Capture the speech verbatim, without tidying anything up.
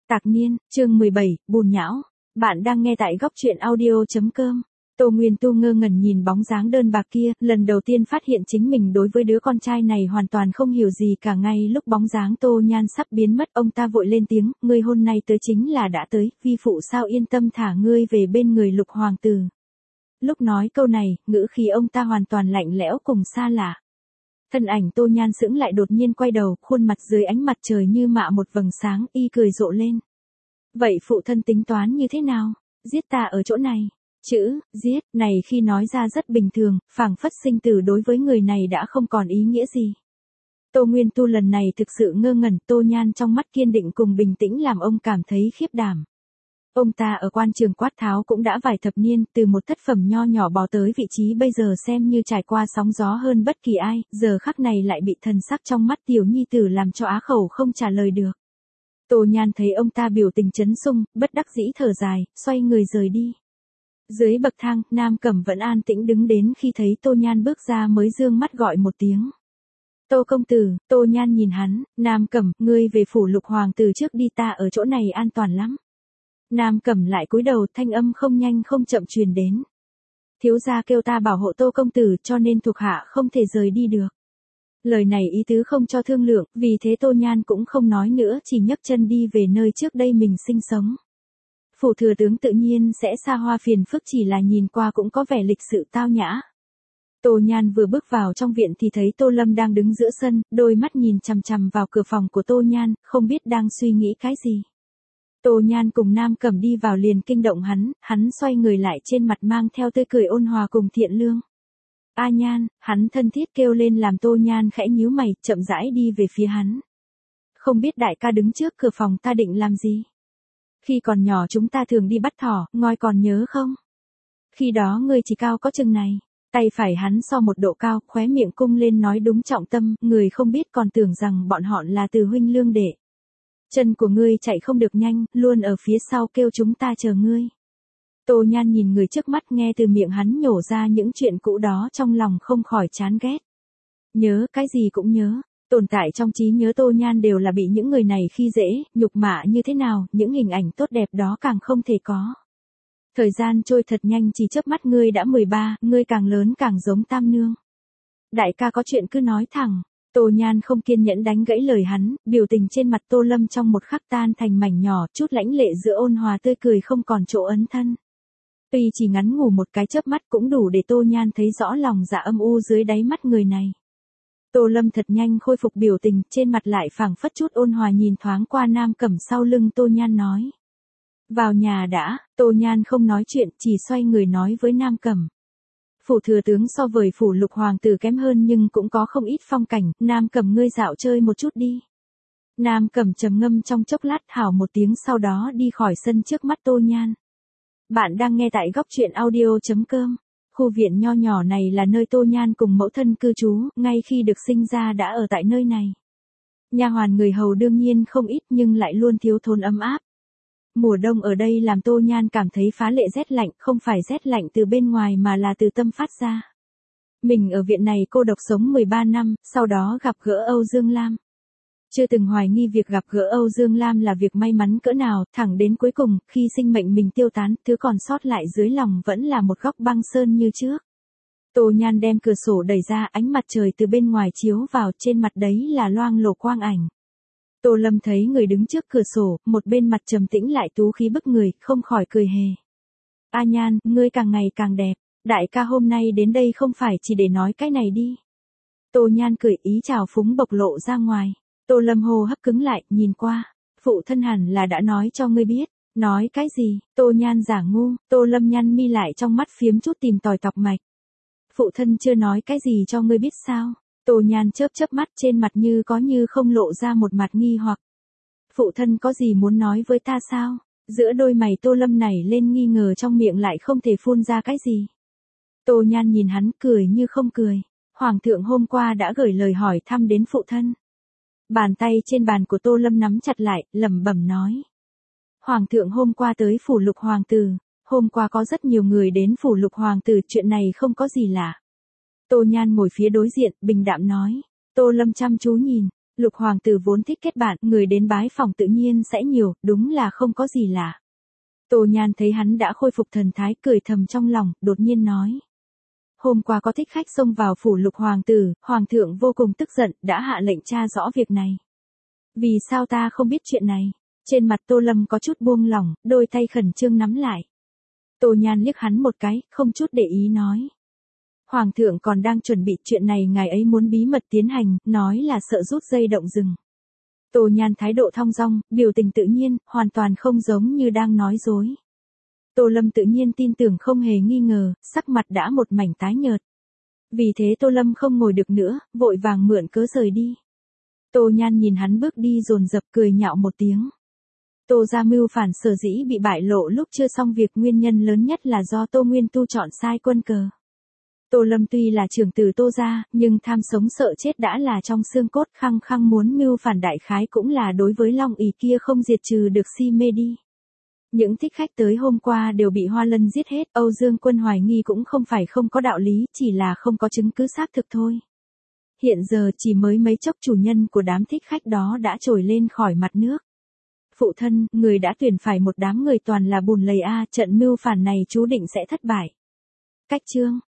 Tạc niên, chương mười bảy, bùn nhão. Bạn đang nghe tại góc truyện audio.com. Tô Nguyên Tu ngơ ngẩn nhìn bóng dáng đơn bạc kia, lần đầu tiên phát hiện chính mình đối với đứa con trai này hoàn toàn không hiểu gì cả. Ngay lúc bóng dáng Tô Nhan sắp biến mất, ông ta vội lên tiếng, ngươi hôm nay tới chính là đã tới, vi phụ sao yên tâm thả ngươi về bên người Lục hoàng tử. Lúc nói câu này, ngữ khí ông ta hoàn toàn lạnh lẽo cùng xa lạ. Thân ảnh Tô Nhan sững lại đột nhiên quay đầu, khuôn mặt dưới ánh mặt trời như mạ một vầng sáng, y cười rộ lên. Vậy phụ thân tính toán như thế nào? Giết ta ở chỗ này. Chữ, giết, này khi nói ra rất bình thường, phảng phất sinh tử đối với người này đã không còn ý nghĩa gì. Tô Nguyên Tu lần này thực sự ngơ ngẩn, Tô Nhan trong mắt kiên định cùng bình tĩnh làm ông cảm thấy khiếp đảm. Ông ta ở quan trường quát tháo cũng đã vài thập niên, từ một thất phẩm nho nhỏ bò tới vị trí bây giờ xem như trải qua sóng gió hơn bất kỳ ai, giờ khắc này lại bị thần sắc trong mắt tiểu nhi tử làm cho á khẩu không trả lời được. Tô Nhan thấy ông ta biểu tình chấn sung, bất đắc dĩ thở dài, xoay người rời đi. Dưới bậc thang, Nam Cẩm vẫn an tĩnh đứng đến khi thấy Tô Nhan bước ra mới dương mắt gọi một tiếng. Tô công tử. Tô Nhan nhìn hắn, Nam Cẩm, ngươi về phủ Lục hoàng tử trước đi, ta ở chỗ này an toàn lắm. Nam Cẩm lại cúi đầu, thanh âm không nhanh không chậm truyền đến. Thiếu gia kêu ta bảo hộ Tô công tử cho nên thuộc hạ không thể rời đi được. Lời này ý tứ không cho thương lượng, vì thế Tô Nhan cũng không nói nữa, chỉ nhấc chân đi về nơi trước đây mình sinh sống. Phủ thừa tướng tự nhiên sẽ xa hoa phiền phức, chỉ là nhìn qua cũng có vẻ lịch sự tao nhã. Tô Nhan vừa bước vào trong viện thì thấy Tô Lâm đang đứng giữa sân, đôi mắt nhìn chằm chằm vào cửa phòng của Tô Nhan, không biết đang suy nghĩ cái gì. Tô Nhan cùng Nam Cẩm đi vào liền kinh động hắn, hắn xoay người lại, trên mặt mang theo tươi cười ôn hòa cùng thiện lương. A Nhan, hắn thân thiết kêu lên làm Tô Nhan khẽ nhíu mày, chậm rãi đi về phía hắn. Không biết đại ca đứng trước cửa phòng ta định làm gì? Khi còn nhỏ chúng ta thường đi bắt thỏ, ngoi còn nhớ không? Khi đó ngươi chỉ cao có chừng này. Tay phải hắn so một độ cao, khóe miệng cung lên nói đúng trọng tâm, người không biết còn tưởng rằng bọn họ là từ huynh lương đệ. Chân của ngươi chạy không được nhanh, luôn ở phía sau kêu chúng ta chờ ngươi. Tô Nhan nhìn người trước mắt, nghe từ miệng hắn nhổ ra những chuyện cũ đó trong lòng không khỏi chán ghét. Nhớ, cái gì cũng nhớ. Tồn tại trong trí nhớ Tô Nhan đều là bị những người này khi dễ, nhục mạ như thế nào, những hình ảnh tốt đẹp đó càng không thể có. Thời gian trôi thật nhanh, chỉ chớp mắt ngươi đã mười ba, ngươi càng lớn càng giống Tam nương. Đại ca có chuyện cứ nói thẳng. Tô Nhan không kiên nhẫn đánh gãy lời hắn, biểu tình trên mặt Tô Lâm trong một khắc tan thành mảnh nhỏ, chút lãnh lệ giữa ôn hòa tươi cười không còn chỗ ấn thân. Tuy chỉ ngắn ngủ một cái chớp mắt cũng đủ để Tô Nhan thấy rõ lòng dạ âm u dưới đáy mắt người này. Tô Lâm thật nhanh khôi phục biểu tình, trên mặt lại phảng phất chút ôn hòa, nhìn thoáng qua Nam Cẩm sau lưng Tô Nhan nói. Vào nhà đã. Tô Nhan không nói chuyện, chỉ xoay người nói với Nam Cẩm. Phủ thừa tướng so với phủ Lục hoàng tử kém hơn nhưng cũng có không ít phong cảnh, Nam Cẩm ngươi dạo chơi một chút đi. Nam Cẩm trầm ngâm trong chốc lát, hảo một tiếng sau đó đi khỏi sân trước mắt Tô Nhan. Bạn đang nghe tại góc truyện audio.com. Khu viện nho nhỏ này là nơi Tô Nhan cùng mẫu thân cư trú, ngay khi được sinh ra đã ở tại nơi này. Nha hoàn người hầu đương nhiên không ít nhưng lại luôn thiếu thốn ấm áp. Mùa đông ở đây làm Tô Nhan cảm thấy phá lệ rét lạnh, không phải rét lạnh từ bên ngoài mà là từ tâm phát ra. Mình ở viện này cô độc sống mười ba năm, sau đó gặp gỡ Âu Dương Lam. Chưa từng hoài nghi việc gặp gỡ Âu Dương Lam là việc may mắn cỡ nào, thẳng đến cuối cùng, khi sinh mệnh mình tiêu tán, thứ còn sót lại dưới lòng vẫn là một góc băng sơn như trước. Tô Nhan đem cửa sổ đẩy ra, ánh mặt trời từ bên ngoài chiếu vào, trên mặt đấy là loang lổ quang ảnh. Tô Lâm thấy người đứng trước cửa sổ, một bên mặt trầm tĩnh lại tú khí bức người, không khỏi cười hề. A Nhan, ngươi càng ngày càng đẹp, đại ca hôm nay đến đây không phải chỉ để nói cái này đi. Tô Nhan cười, ý chào phúng bộc lộ ra ngoài. Tô Lâm hô hấp cứng lại, nhìn qua. Phụ thân hẳn là đã nói cho ngươi biết. Nói cái gì? Tô Nhan giả ngu. Tô Lâm nhăn mi lại, trong mắt phiếm chút tìm tòi tọc mạch. Phụ thân chưa nói cái gì cho ngươi biết sao? Tô Nhan chớp chớp mắt, trên mặt như có như không lộ ra một mặt nghi hoặc. Phụ thân có gì muốn nói với ta sao? Giữa đôi mày Tô Lâm nảy lên nghi ngờ, trong miệng lại không thể phun ra cái gì. Tô Nhan nhìn hắn, cười như không cười. Hoàng thượng hôm qua đã gửi lời hỏi thăm đến phụ thân. Bàn tay trên bàn của Tô Lâm nắm chặt lại, lẩm bẩm nói. Hoàng thượng hôm qua tới phủ Lục hoàng tử. Hôm qua có rất nhiều người đến phủ Lục hoàng tử, chuyện này không có gì lạ. Tô Nhan ngồi phía đối diện, bình đạm nói. Tô Lâm chăm chú nhìn. Lục hoàng tử vốn thích kết bạn, người đến bái phòng tự nhiên sẽ nhiều, đúng là không có gì lạ. Tô Nhan thấy hắn đã khôi phục thần thái, cười thầm trong lòng, đột nhiên nói. Hôm qua có thích khách xông vào phủ lục hoàng tử, hoàng thượng vô cùng tức giận, đã hạ lệnh tra rõ việc này. Vì sao ta không biết chuyện này? Trên mặt Tô Lâm có chút buông lỏng, đôi tay khẩn trương nắm lại. Tô Nhan liếc hắn một cái, không chút để ý nói. Hoàng thượng còn đang chuẩn bị chuyện này, ngài ấy muốn bí mật tiến hành, nói là sợ rút dây động rừng. Tô Nhan thái độ thong dong, biểu tình tự nhiên, hoàn toàn không giống như đang nói dối. Tô Lâm tự nhiên tin tưởng không hề nghi ngờ, sắc mặt đã một mảnh tái nhợt. Vì thế Tô Lâm không ngồi được nữa, vội vàng mượn cớ rời đi. Tô Nhan nhìn hắn bước đi dồn dập, cười nhạo một tiếng. Tô gia mưu phản sở dĩ bị bại lộ lúc chưa xong việc, nguyên nhân lớn nhất là do Tô Nguyên Tu chọn sai quân cờ. Tô Lâm tuy là trưởng tử Tô gia, nhưng tham sống sợ chết đã là trong xương cốt, khăng khăng muốn mưu phản, đại khái cũng là đối với Long ỷ kia không diệt trừ được si mê đi. Những thích khách tới hôm qua đều bị Hoa Lân giết hết, Âu Dương Quân hoài nghi cũng không phải không có đạo lý, chỉ là không có chứng cứ xác thực thôi. Hiện giờ chỉ mới mấy chốc chủ nhân của đám thích khách đó đã trồi lên khỏi mặt nước. Phụ thân, người đã tuyển phải một đám người toàn là bùn lầy a, trận mưu phản này chú định sẽ thất bại. Cách chương